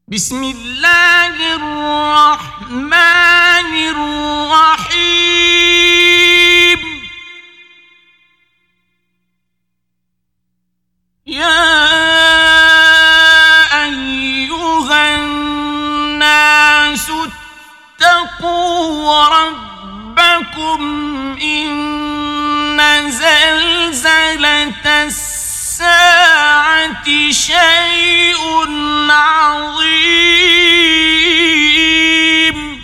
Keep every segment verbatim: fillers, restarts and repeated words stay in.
بسم الله الرحمن الرحيم. يا أيها الناس اتقوا ربكم إن زلزلة الساعة شيء عظيم.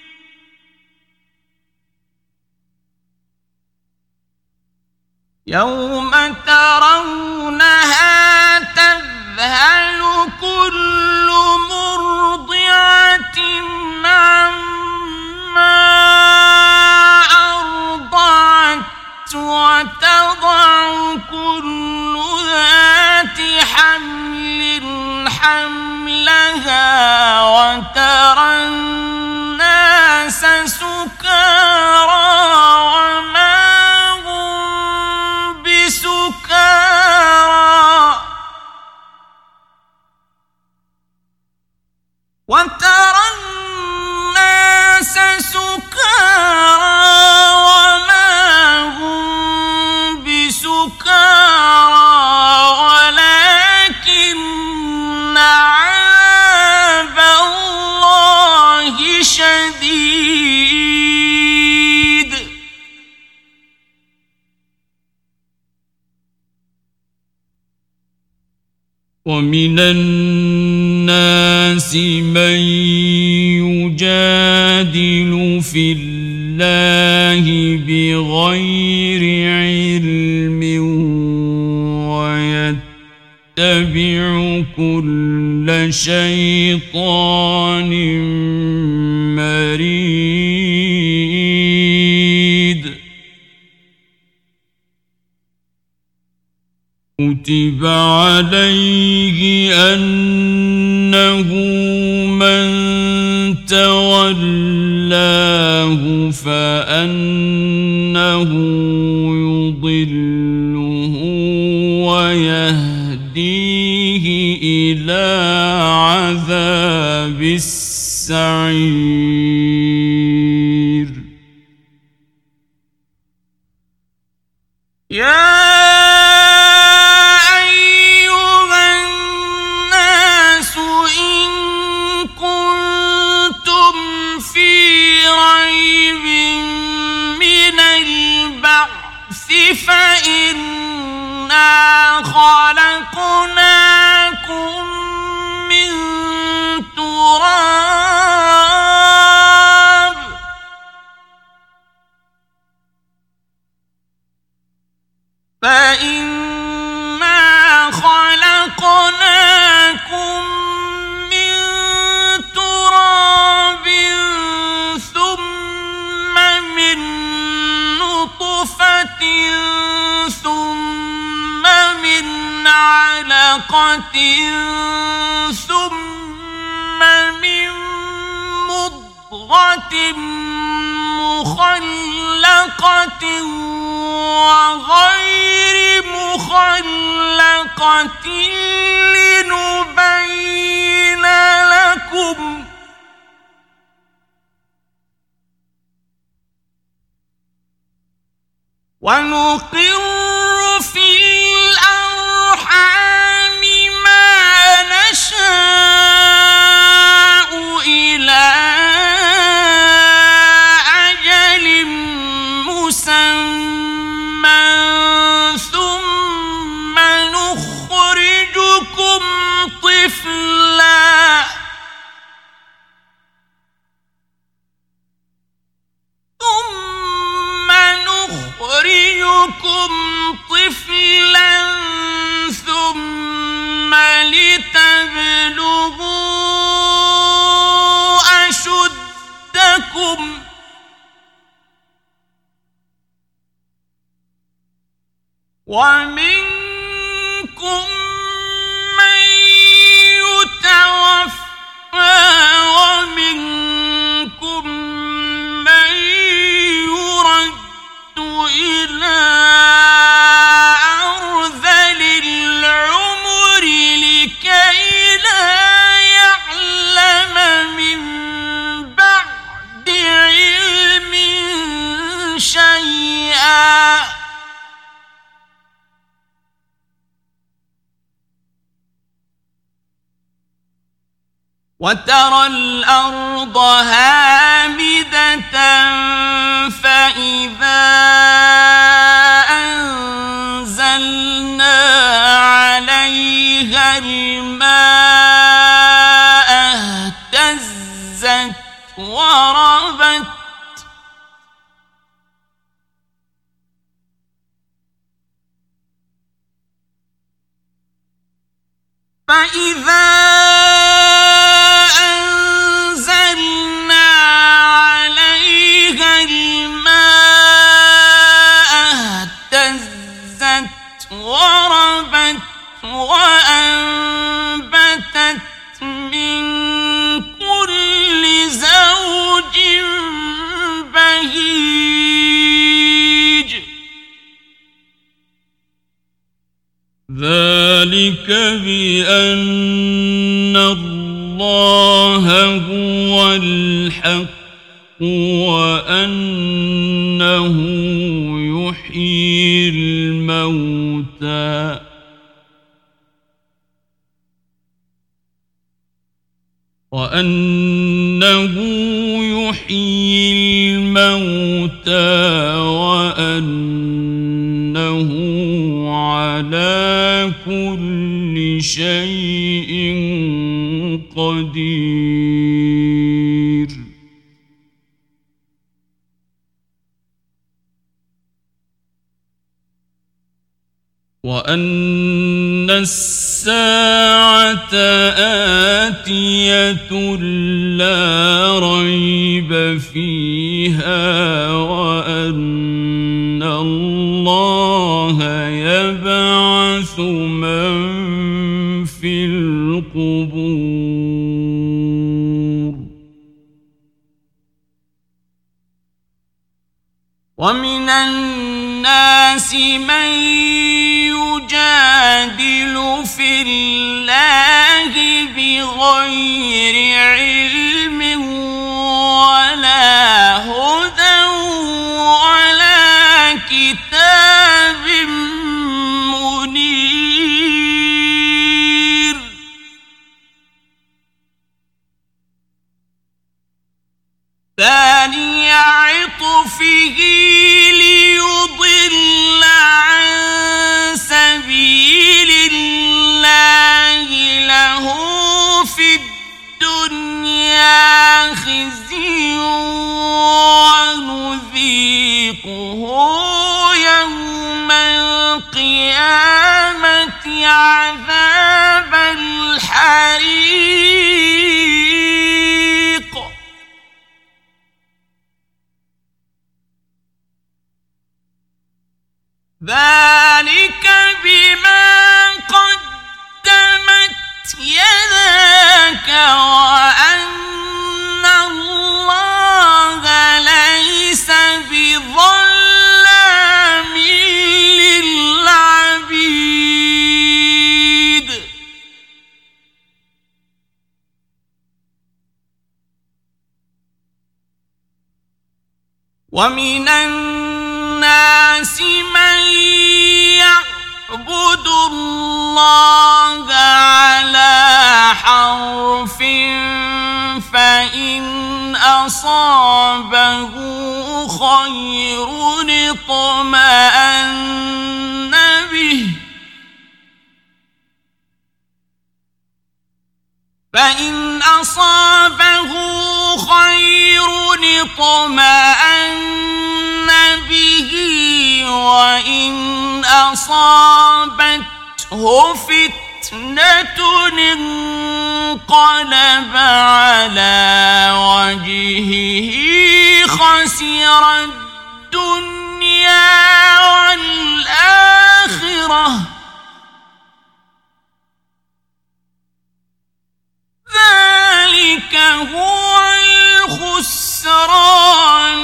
يوم ترونها تذهل كل مرضعة عما أرضعت وتضع كل ذات حمل حملها وترى الناس سكارى وما هم بسكارى وترى الناس سكارى وما هم بسكارى ولكن عذاب الله شديد. ومن الناس من يجادل في الله بغير علم ويتبع كل شيطان مريد. كتب عليه أنه من تولاه فأنه يضله ويهديه إلى عذاب السعير. يا فإنا خلقناكم من تراب فإنا خلقناكم من تراب ثم من نطفة ثم من علقة ثم من مضغة مخلقة وغير مخلقة لنبين لكم ونقر في الأرحام ما نشاء إلى أجل مسمى ثم نخرجكم طفلا ثم نخرجكم وترى الأرض هامدة فإذا أنزلنا عليها الماء اهتزت وربت فإذا أنزلنا عليها الماء اهتزت وربت وأنبتت من كل زوج بهيج ذلك بأن الله هو الحق وأنه يحيي الموتى وأنه يحيي الموتى وأنه على كل شيء قدير وأن الساعة آتية لا ريب فيها وأن الله يبعث من في القبور ومن الناس من يجادل في الله بغير علم ولا هدى ولا كتاب منير ثاني عطفه ليضل عن سبيل الله له في الدنيا خزي ونذيقه يوم القيامة عذاب الحريق ذلك بما قدمت يداك وأن الله ليس بظلام للعبيد ومن الناس من يعبد الله على حرف فإن أصابه خير اطمأن به فإن أصابه خير اطمأن به وإن أصابته فتنة انقلب على وجهه خسر الدنيا والآخرة ذلك هو الخسران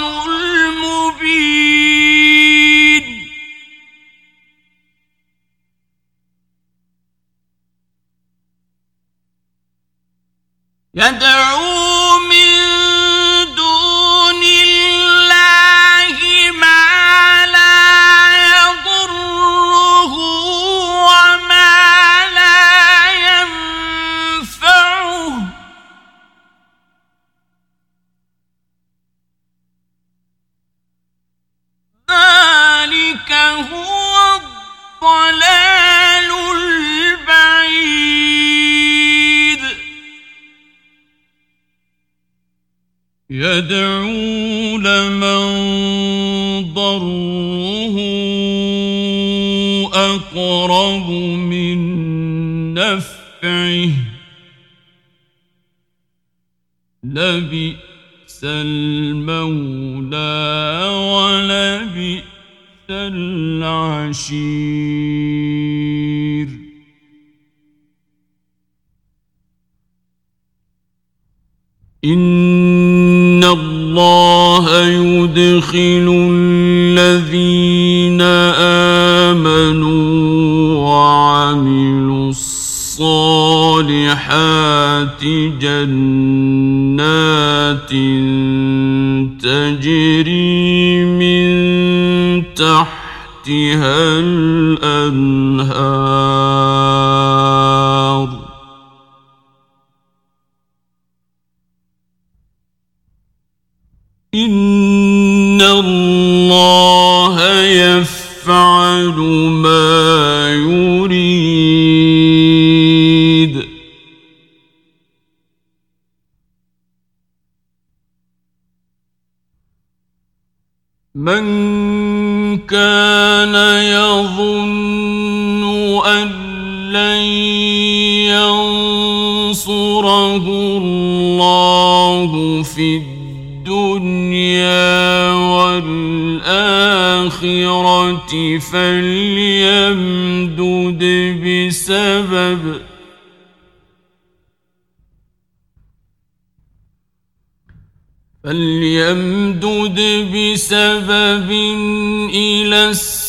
المبين يدعو من دون الله ما لا يضره وما لا ينفعه يدعو لمن ضره أقرب من نفعه لبئس المولى ولبئس العشير. إن الله يدخل الذين آمنوا وعملوا الصالحات جنات تجري من تحتها الأنهار إن الله يفعل ما يريد. من كان يظن أن لن ينصره الله في الدنيا والآخرة فليمدد بسبب فليمدد بسبب إلى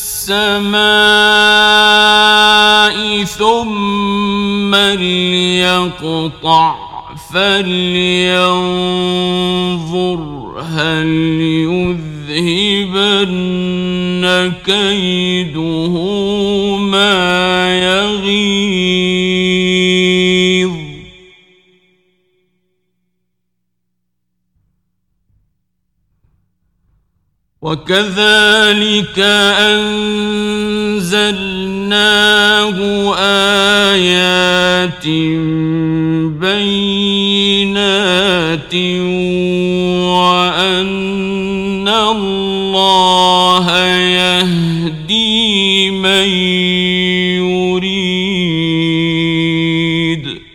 السماء ثم ليقطع فلينظر هل يذهبن كيده ما يغيظ. وكذلك أنزلناه آيات بينات وأن الله يهدي من يريد.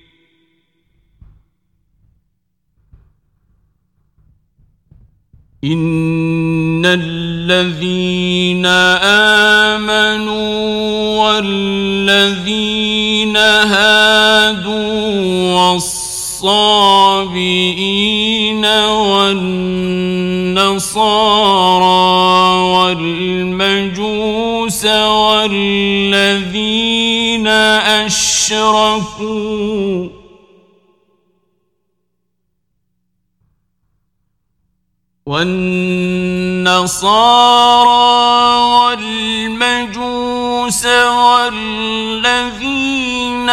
إن الذين آمنوا والذين هادوا والصابئين والنصارى والمجوس والذين أشركوا والنصارى والمجوس والذين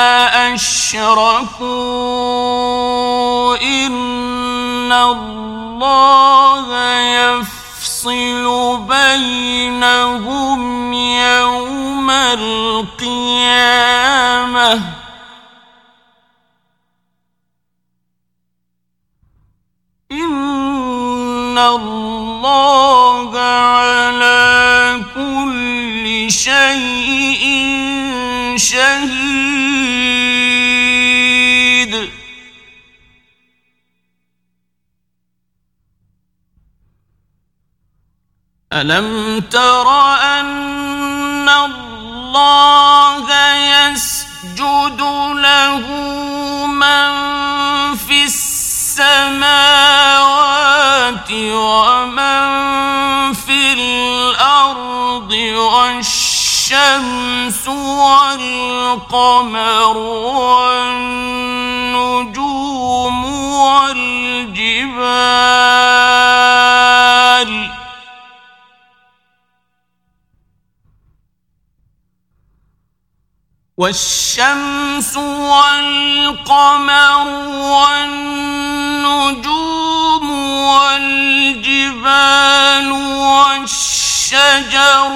أشركوا إن الله يفصل بينهم يوم القيامة إن الله على كل شيء شهيد. ألم تر أن الله يسجد له من في السماوات ومن في الأرض والشمس والقمر والنجوم والجبال والشمس والقمر والنجوم والجبال والشجر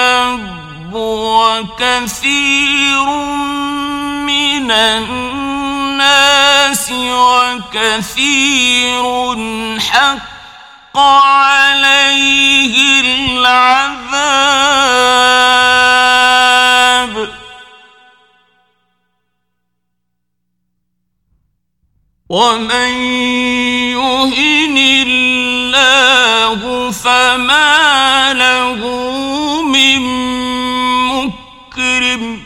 والدواب وكثير من الناس الناس وكثير حق عليه العذاب ومن يهن الله فما له من مكرم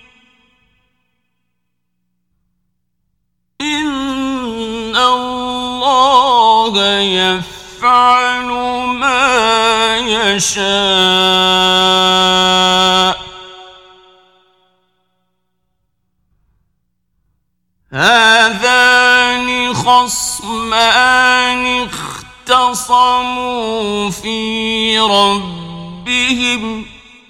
إن الله يفعل ما يشاء هذان خصمان اختصموا في ربهم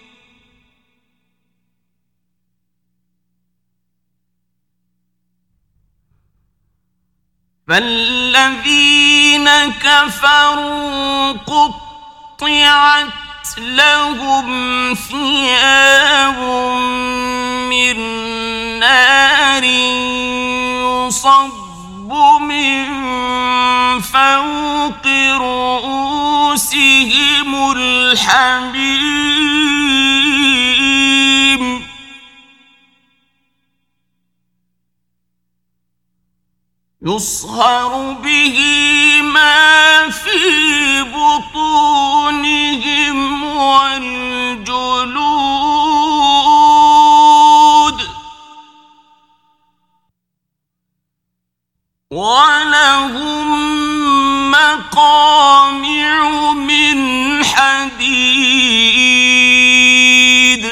فالذين كفروا قطعت لهم ثياب من نار يصب من فوق رؤوسهم الحميم يصهر به ما في بطونهم والجلود ولهم مقامع من حديد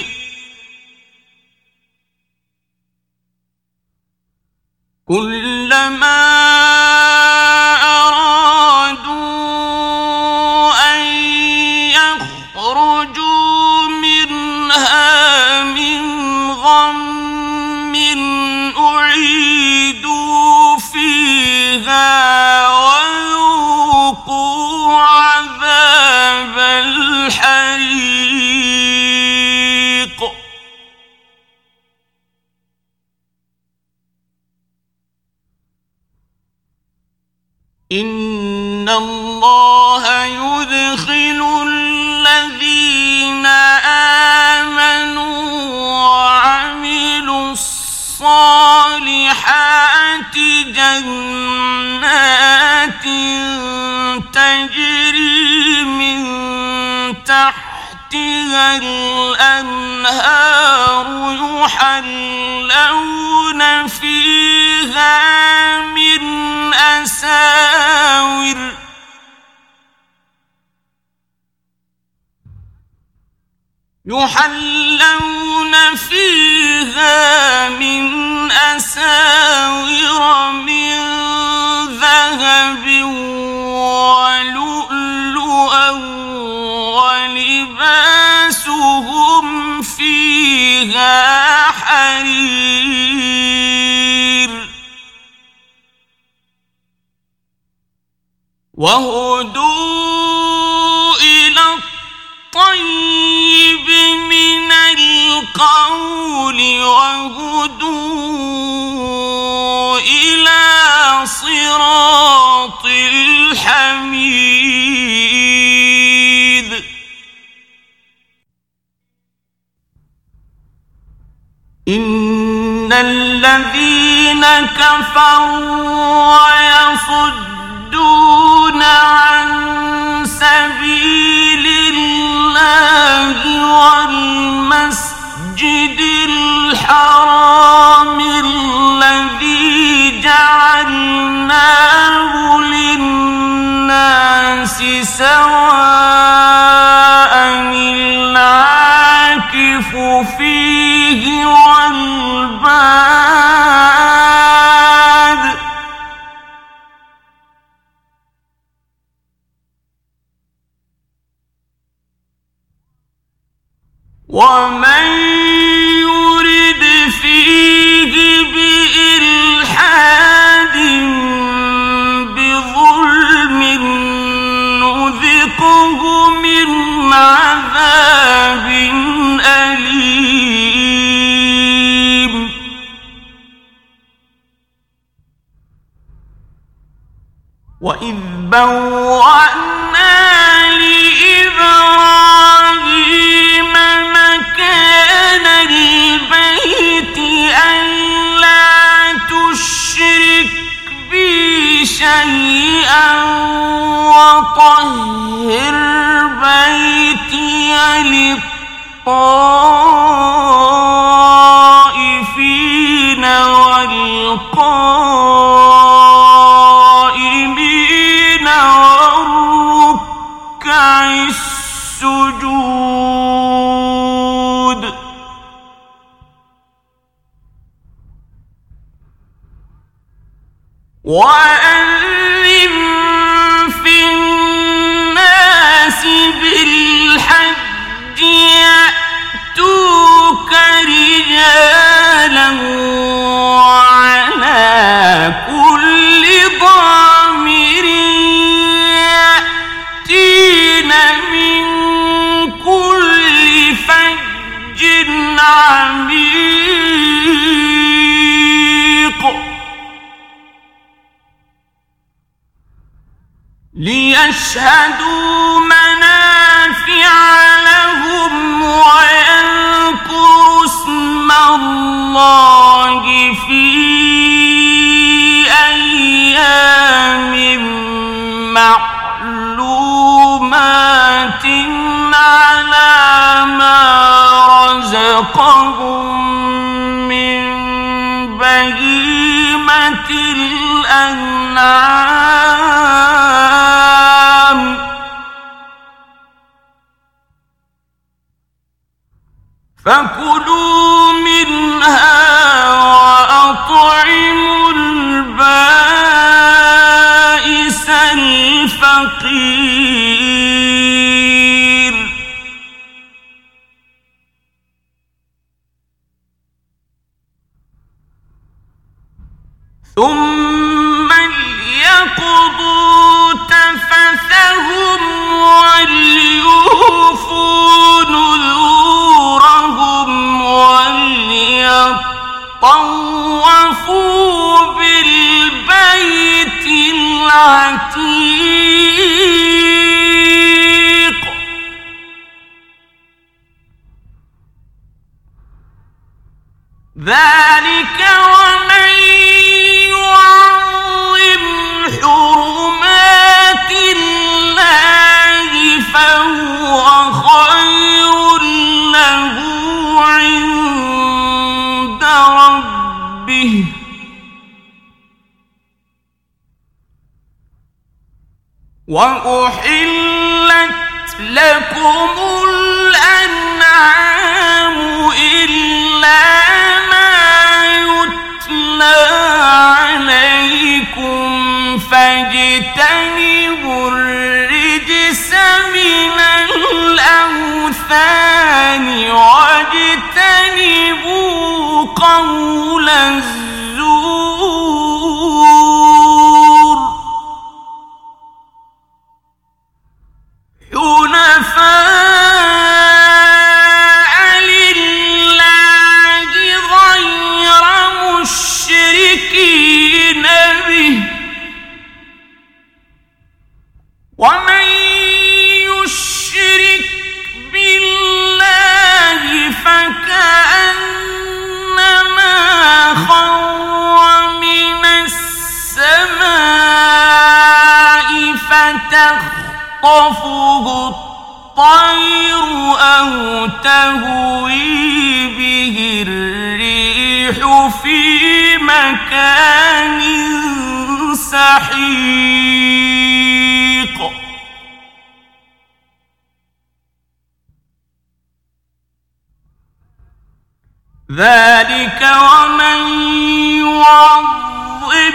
كلما أرادوا أن يخرجوا منها من غم أعيدوا فيها وذوقوا عذاب الحريق إن الله يدخل الذين آمنوا وعملوا الصالحات جنات تجري من تحتها الأنهار يحلون فيها من أساور يحلون فيها من أساور من ذهب ولؤلؤا ولباسهم فيها حرير وهدوا إلى الطيب من القول وهدوا إلى صراط الحميد إن الذين كفروا ويصدون عن سبيل الله والمسجد الحرام الذي جعلناه للناس سواء العاكف فيه والباد ومن يرد فيه بإلحاد بظلم نذقه من عذاب أليم وإذ بوأنا لإبراهيم مكان البيت ألا تشرك بي شيئا وطهر بيتي للطائفين والقائمين والركع السجود وأذن في الناس بالحج يأتوك رجالا وعلى كل ضامر يأتين من كل فج عميق ليشهدوا منافع لهم ويذكروا اسم الله في أيام معلومات على ما رزقهم من بهيمة الأنعام فكلوا منها وأطعموا البائس الفقير ثم ليقضوا تفثهم وليوفوا نذورهم وليطوفوا بالبيت العتيق ذلك ومن يعظم حرمات الله فهو خير له عند ربه وأحلت لكم الأنعام إلا ما يتلى عليكم فاجتنبوا الرجس من الأوثان واجتنبوا قول الزور حنفاء لله غير مشركين به ومن يشرك بالله فكأنما خر من السماء فتخطفه الطير أو تهوي به الريح في مكان سحيق ذلك ومن يعظم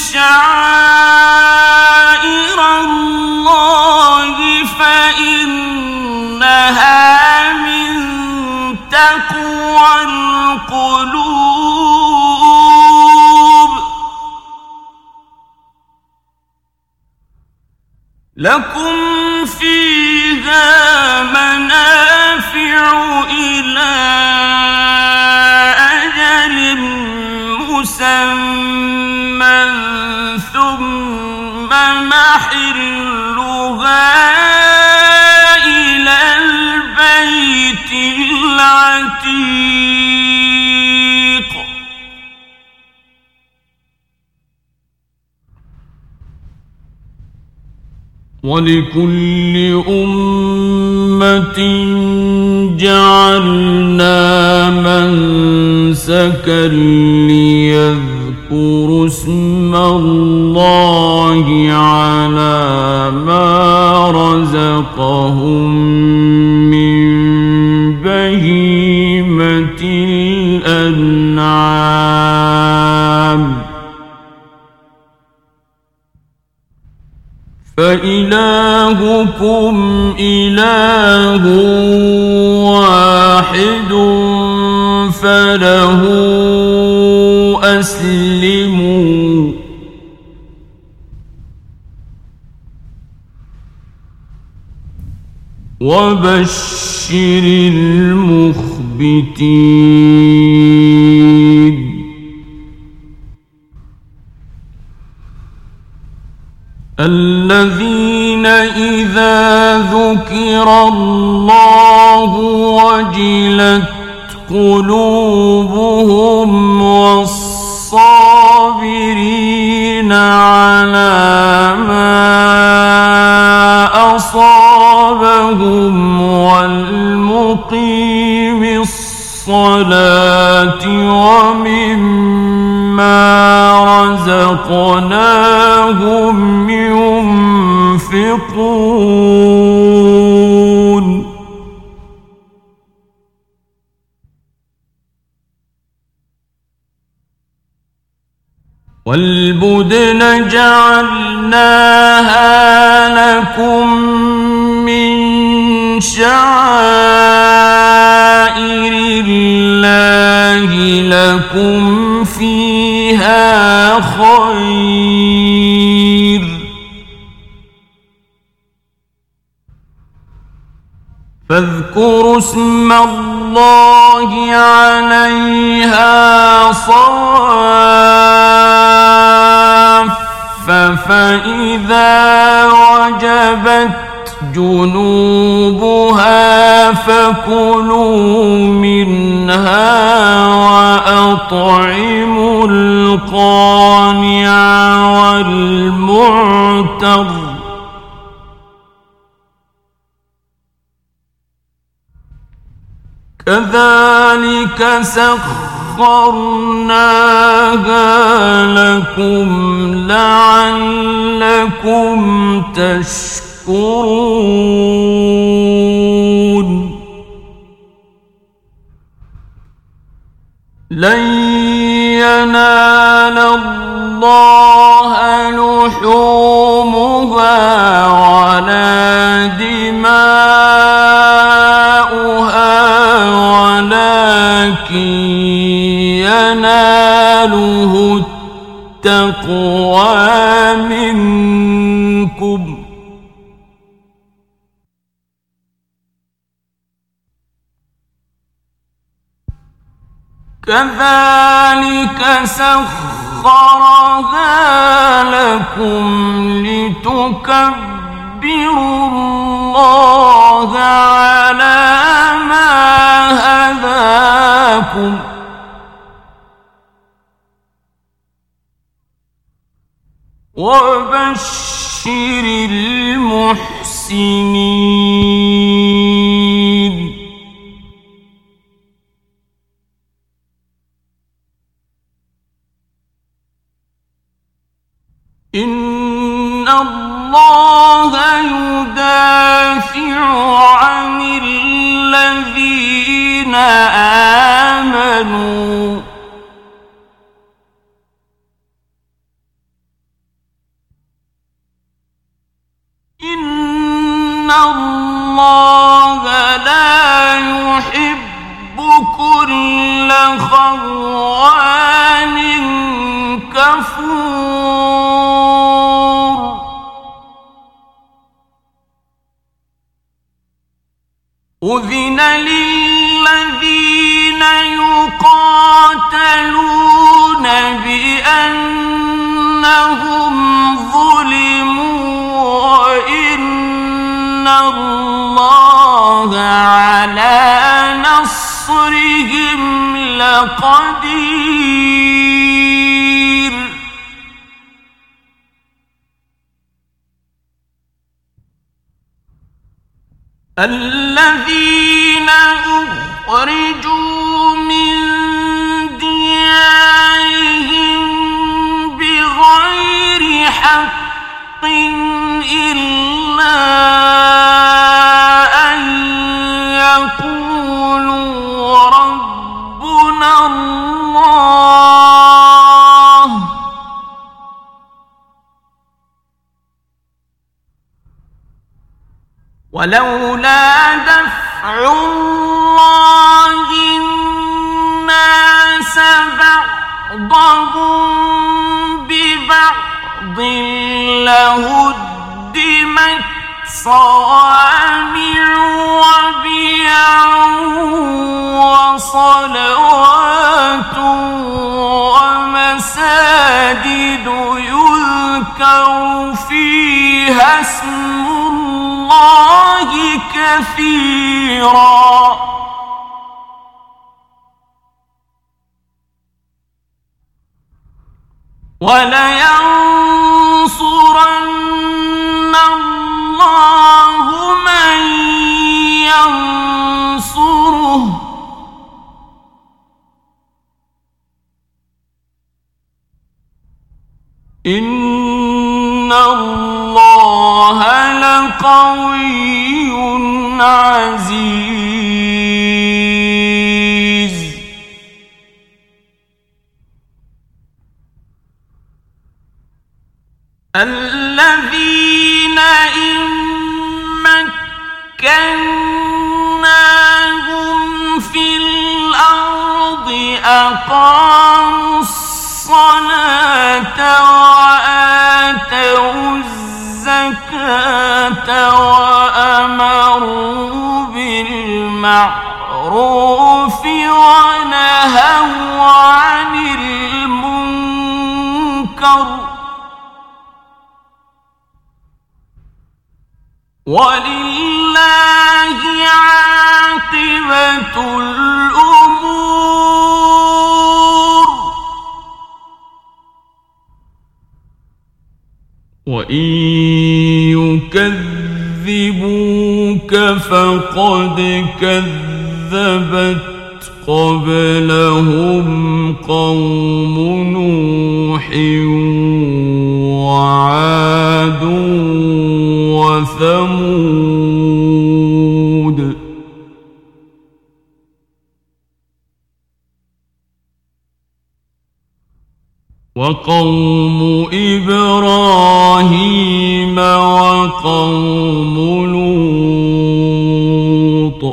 شعائر الله فإنها من تقوى القلوب لكم فيها منافع إلى أجل مسمى ثم ما محلها إلى البيت العتيق ولكل أمة جعلنا منسكا ليذكروا اسم الله على ما رزقهم من بهيمة الأنعام فإلهكم إله واحد فله أسلموا وبشر المخبتين الذين إذا ذكر الله وجلت قلوبهم والصابرين على ما أصابهم والمقيم الصلاة ومما رزقناهم ينفقون والبدن جعلناها لكم من شعائر الله لكم فيها خير فاذكروا اسم الله عليها صواف فإذا وجبت جنوبها فكلوا منها وأطعموا القانع والمعتر كذلك سخرناها لكم لعلكم تشكرون لن ينال الله لحومها ولا دماؤها ولكن يناله التقوى منكم كذلك سخرها لكم لتكبروا الله على ما هداكم وبشر المحسنين إن الله يدافع عن الذين آمنوا إن الله لا يحب كل خوان كفور أذن للذين يقاتلون بأنهم ظلموا لقدير الذين أخرجوا من ديارهم بغير حق إلا أن يقولوا ربنا الله ولولا دفع الله الناس بعضهم ببعض لهدمت صوامع وبيع وصلوات ومساجد يذكر فيها اسم الله كثيرا ولينصرن الله من ينصره إن الله لقوي عزيز الذين إن مكناهم في الأرض أقاموا الصلاة وآتوا الزكاة وأمروا بالمعروف ونهوا عن المنكر ولله عاقبة الأمور وإن يكذبوك فقد كذبت قبلهم قوم نوح وعاد وثمود وقوم إبراهيم وقوم لوط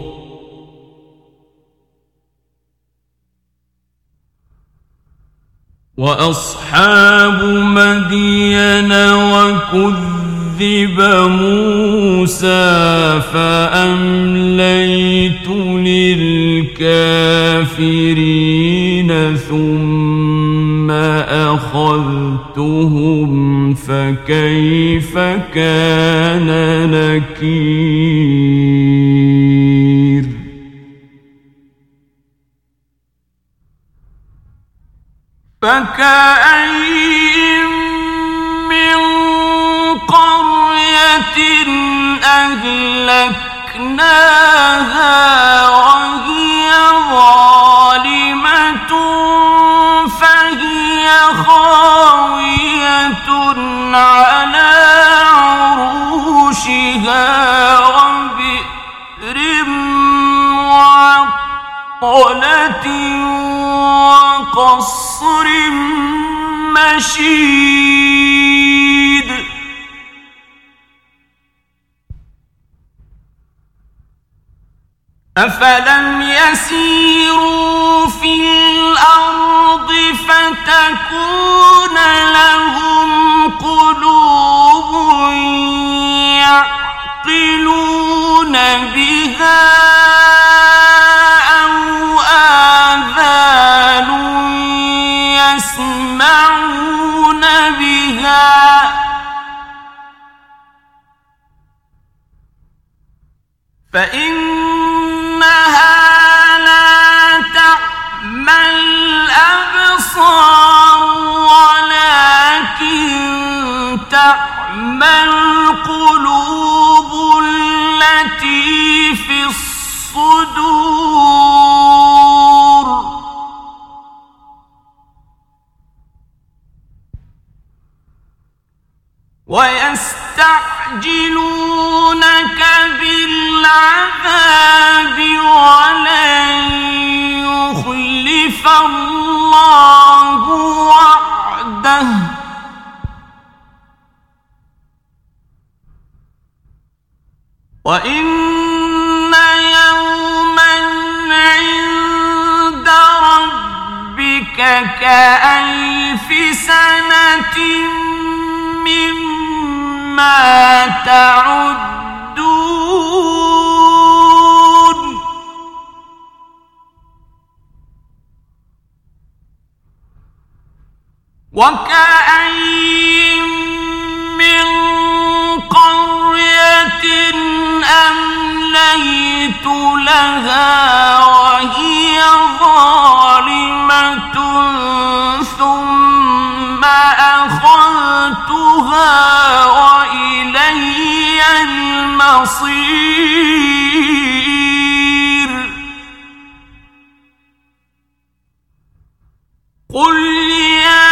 وأصحاب مدين وكذب موسى فأمليت للكافرين ثم أخذتهم فكيف كان نكير فكأين من قرية أهلكناها وهي ظالمة فهي خاوية على عروشها وبئر معطلة وقصر مشيد أفلم يسيروا في الأرض فتكون لهم قلوب يعقلون بها أو آذان يسمعون بها فإنها لا تعمى ويستعجلونك بالعذاب ولن يخلف الله وعده وإن يوما عند ربك كألف سنة مما تعدون وكأين من قرية أمليت لها وهي ظالمة ثم أخذتها وإلي المصير قل يا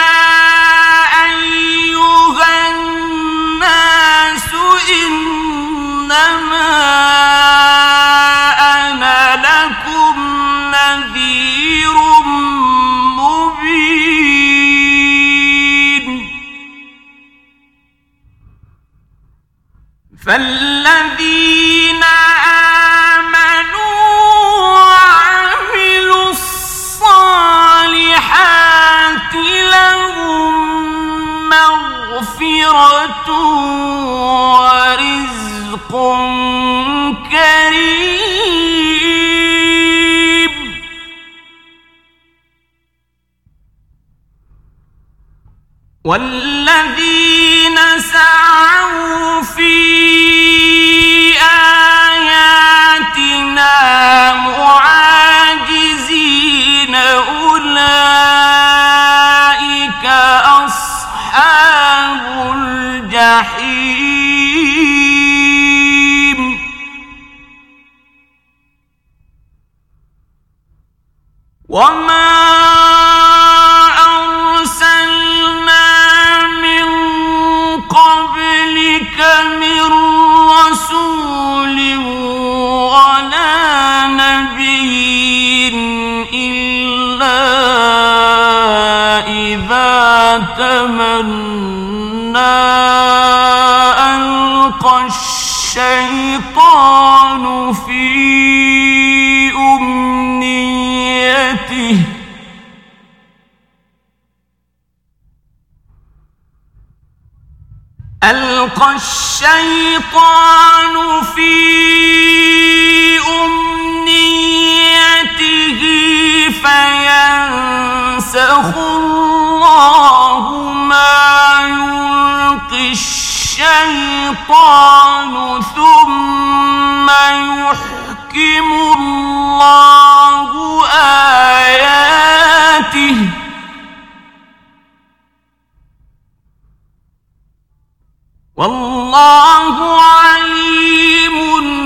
أيها الناس إنما أنا لكم نذير مبين فالذين آمنوا وعملوا الصالحات لهم مغفرة ورزق كريم والذين سعوا في آياتنا معاجزين أولئك أصحاب الجحيم وما من رسول ولا نبي إلا إذا تمنى ألقى الشيطان في أمنيته ألقى الشيطان في أمنيته فينسخ الله ما يلقي الشيطان ثم يحكم الله آياته والله عليم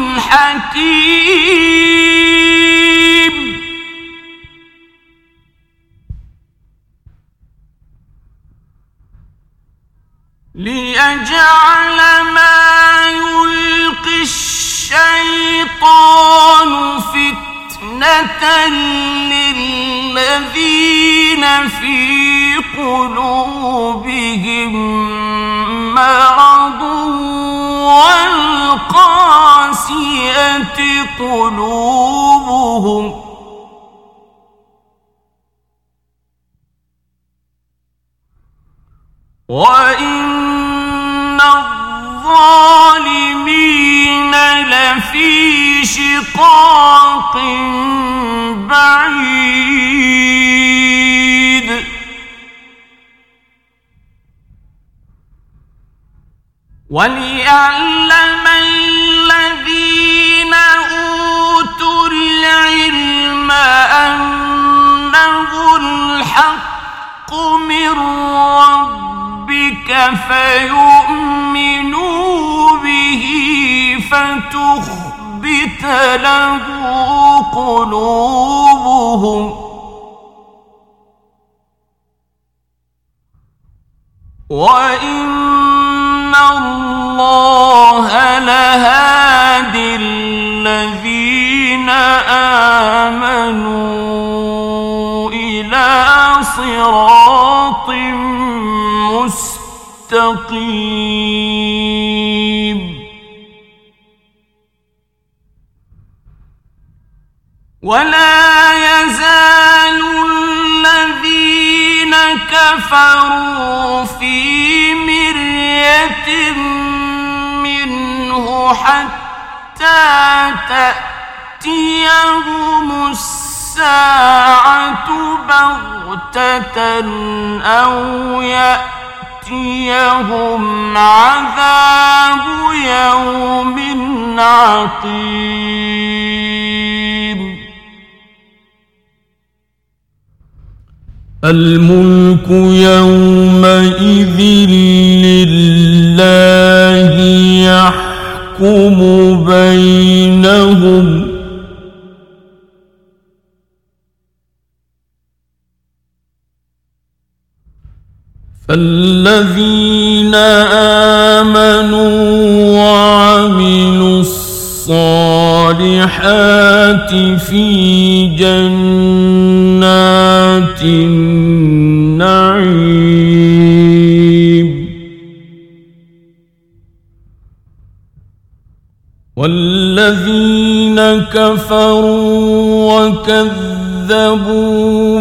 حكيم ليجعل ما يلقي الشيطان فتنة للذين في قلوبهم مرض والقاسية قلوبهم وإن الظالمين لفي شقاق بعيد وليعلم الذين أوتوا العلم أنه الحق من ربك فيؤمنوا به فتخبت له قلوبهم وإن الله لهادي الذين آمنوا إلى صراط مستقيم ولا يزال الذين كفروا في مرية منه حتى تأتيهم الساعة بغتة أو يأتيهم عذاب يوم عقيم الملك يومئذ لله يحكم بينهم فالذين آمنوا وعملوا الصالحات في جنات النعيم والذين كفروا وكذبوا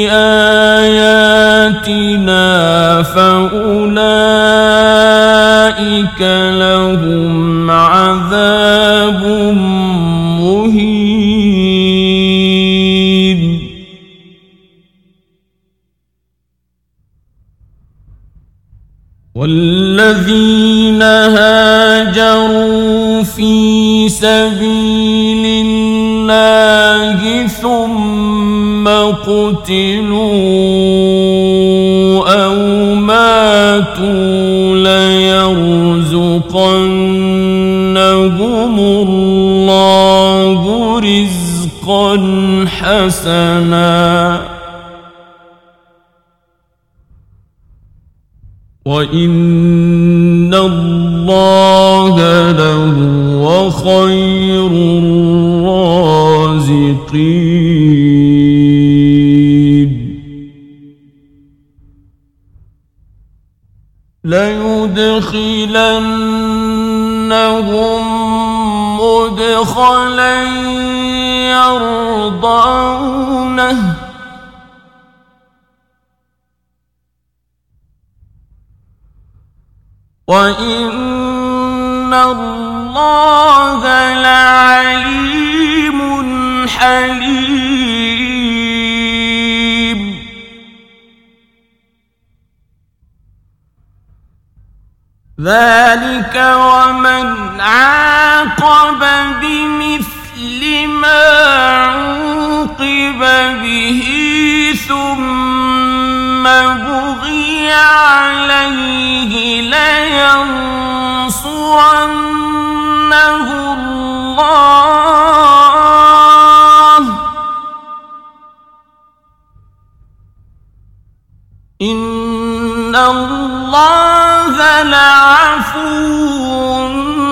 بآياتنا فأولئك لهم عذاب مهين والذين هاجروا في سبيل الله ثم قتلوا أو ماتوا ليرزقنهم الله رزقا حسنا وإن الله لهو خير الرازقين ليدخلنهم مدخلا يرضونه وإن الله لعليم حليم ذلك ومن عاقب بمثل ما عوقب به ثم بغي عليه لينصرنه الله إن الله لعفو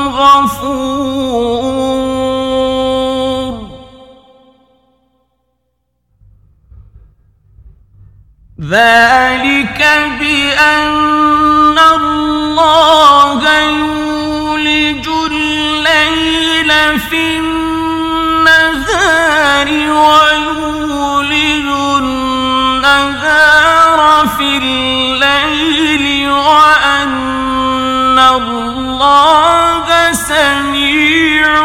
غفور ذلك بأن الله يولج الليل في النهار ويولج النهار في الليل وأن الله سميع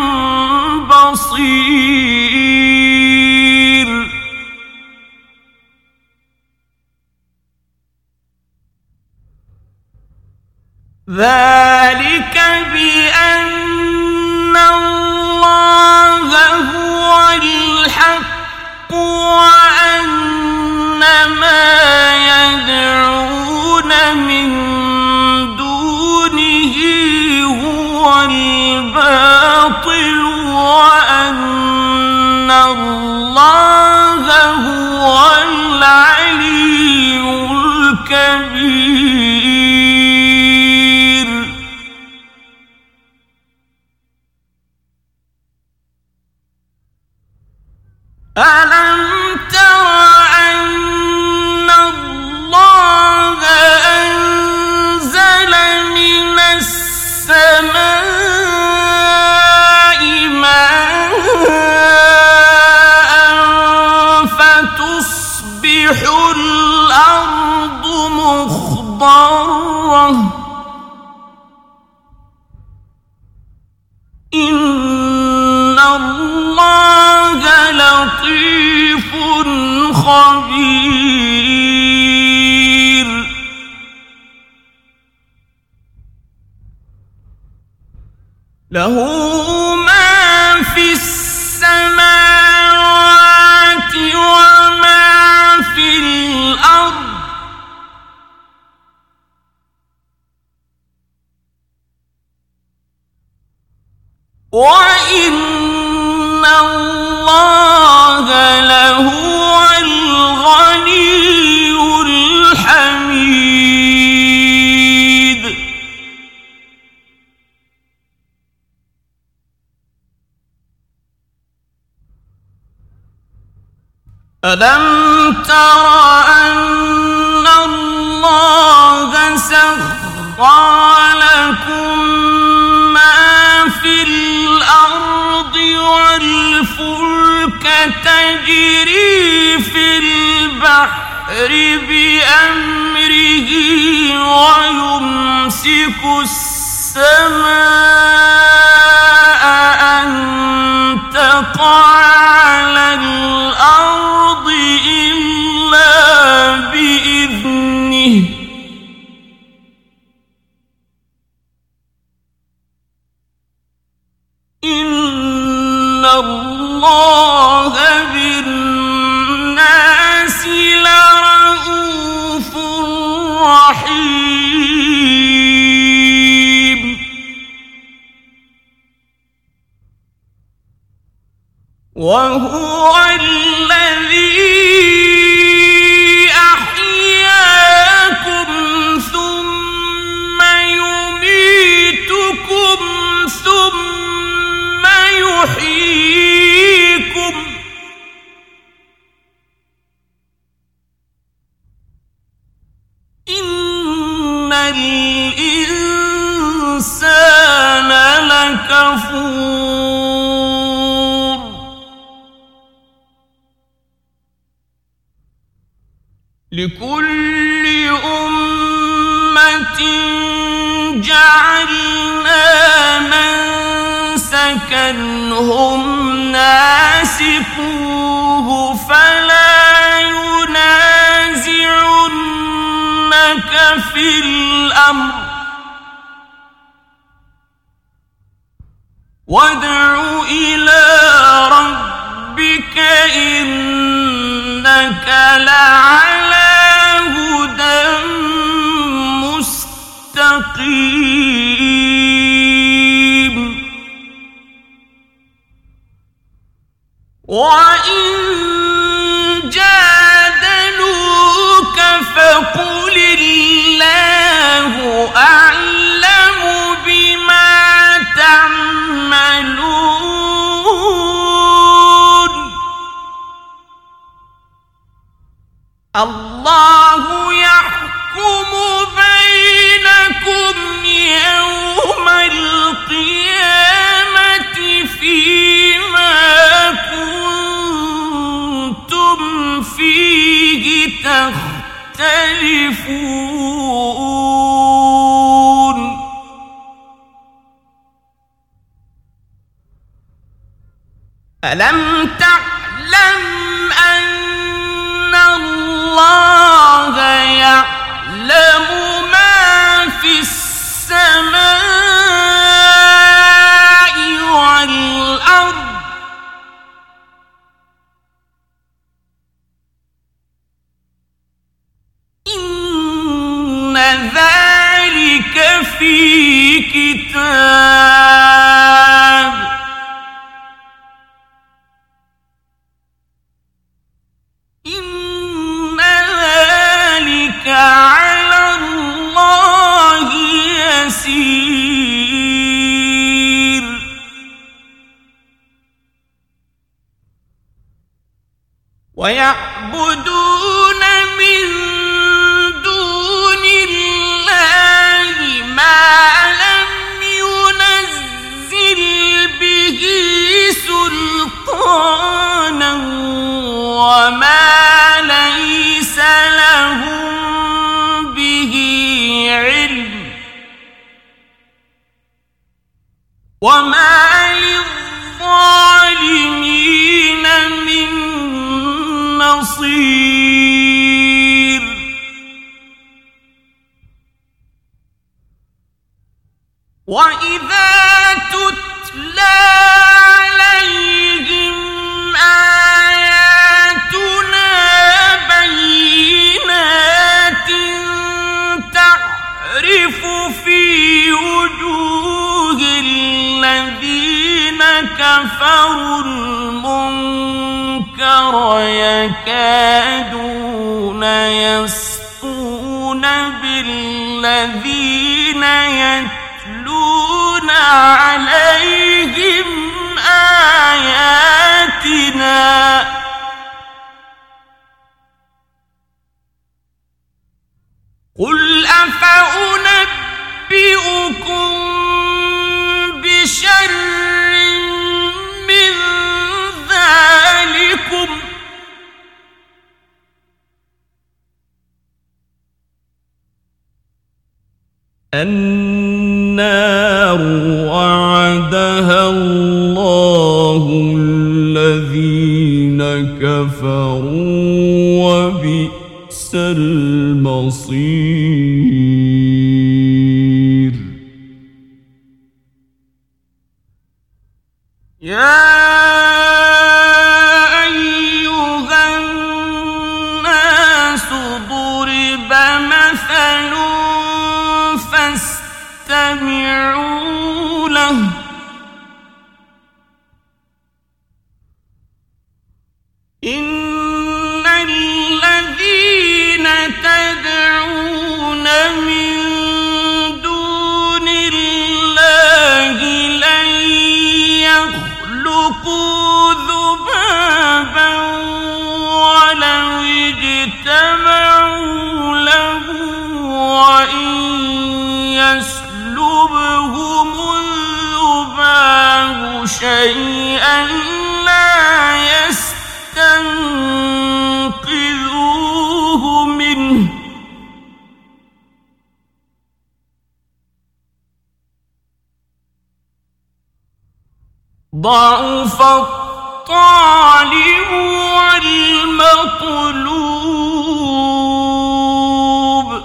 بصير ذلك بأن الله هو الحق وأن ما يدعون من دونه هو الباطل وأن الله هو العلي الكبير وتصبح الأرض مخضرة إن الله لطيف خبير له ما في السماوات وما في الأرض وإن الله لهو الغني الحميد ألم تر أن الله سخر لكم ما في الأرض والفلك تجري في البحر بأمره ويمسك السماء أن تقع على الأرض إلا بإذنه إن الله بالناس لرءوف رحيم وهو الذي أحياكم ثم يميتكم ثم يحييكم إن الإنسان لكفور لكل أمة جعلنا منسكا هم ناسكوه فلا ينازعنك في الأمر وادع إلى ربك إنك لعلى هدى مستقيم وإن جادلوك فقل الله أعلم بما تعملون الله يحكم بينكم يوم القيامة فيما كنتم فيه تختلفون ألم تعلم أن الله يعلم ما في السماء والأرض إن ذلك في كتاب إن ذلك على الله يسير ويعبدون من دون الله ما لم ينزل به سلطانا وما ليس وما للظالمين من نصير وإذا تتلى عليهم آياتنا بينات تعرف في وجوه الذين كفروا المنكر يكادون يسطون بالذين يتلون عليهم آياتنا قل أفأنبئكم بشر من ذلكم النار وعدها الله الذين كفروا وبئس المصير يا أيها الناس ضرب مثل فاستمعوا له إن الذين تدعون من دون الله لن يخلقوا ذبابا ولو اجتمعوا له وإن يسلبهم الذباب شيئا لا يستنقذوه منه ضعف الطالب والمطلوب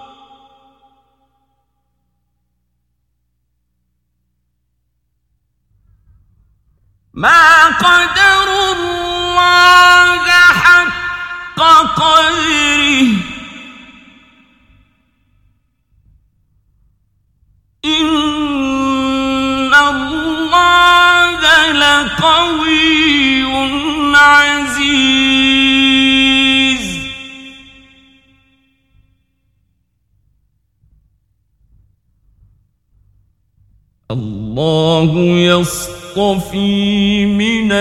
ما قدروا الله حق قدره إن الله لقوي عزيز الله يصطفي من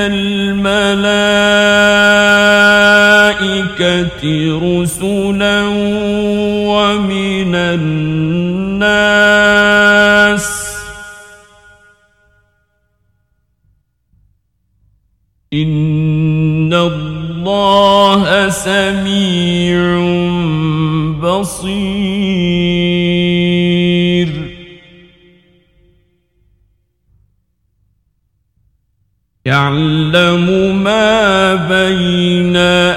الملائكة رسلا ومن الناس إن الله سميع بصير يعلم ما بين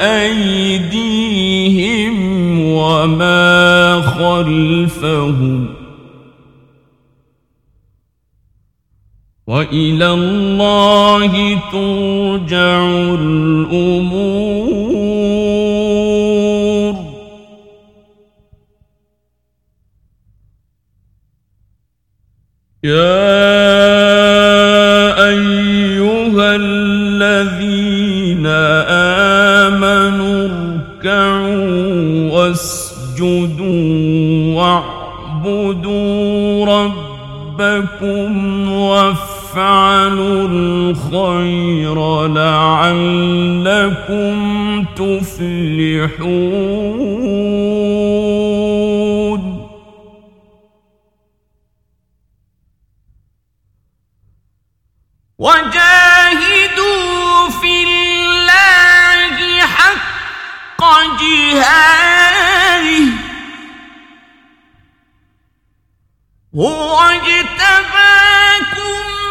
أيديهم وما خلفهم وإلى الله ترجع الأمور يا أيها الذين آمنوا اركعوا واسجدوا واعبدوا ربكم وافعلوا الخير لعلكم تفلحون وجاهدوا في الله حق جهاده هو اجتباكم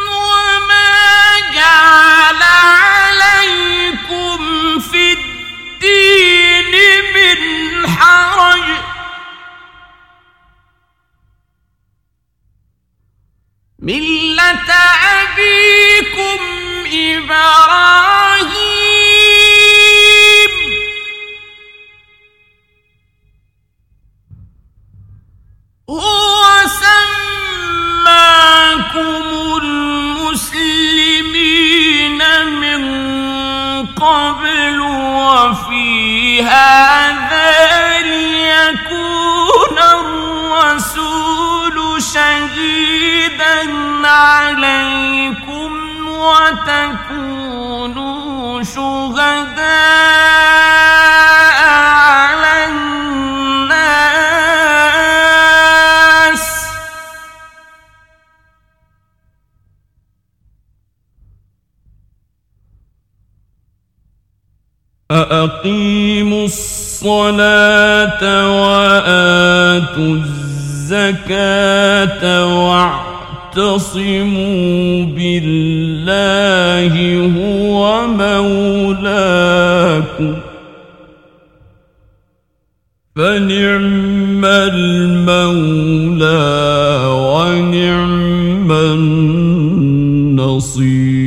عليكم وتكونوا شهداء على الناس فأقيموا الصلاة وآتوا الزكاة واعتصموا بالله هو مولاكم فنعم المولى ونعم النصير.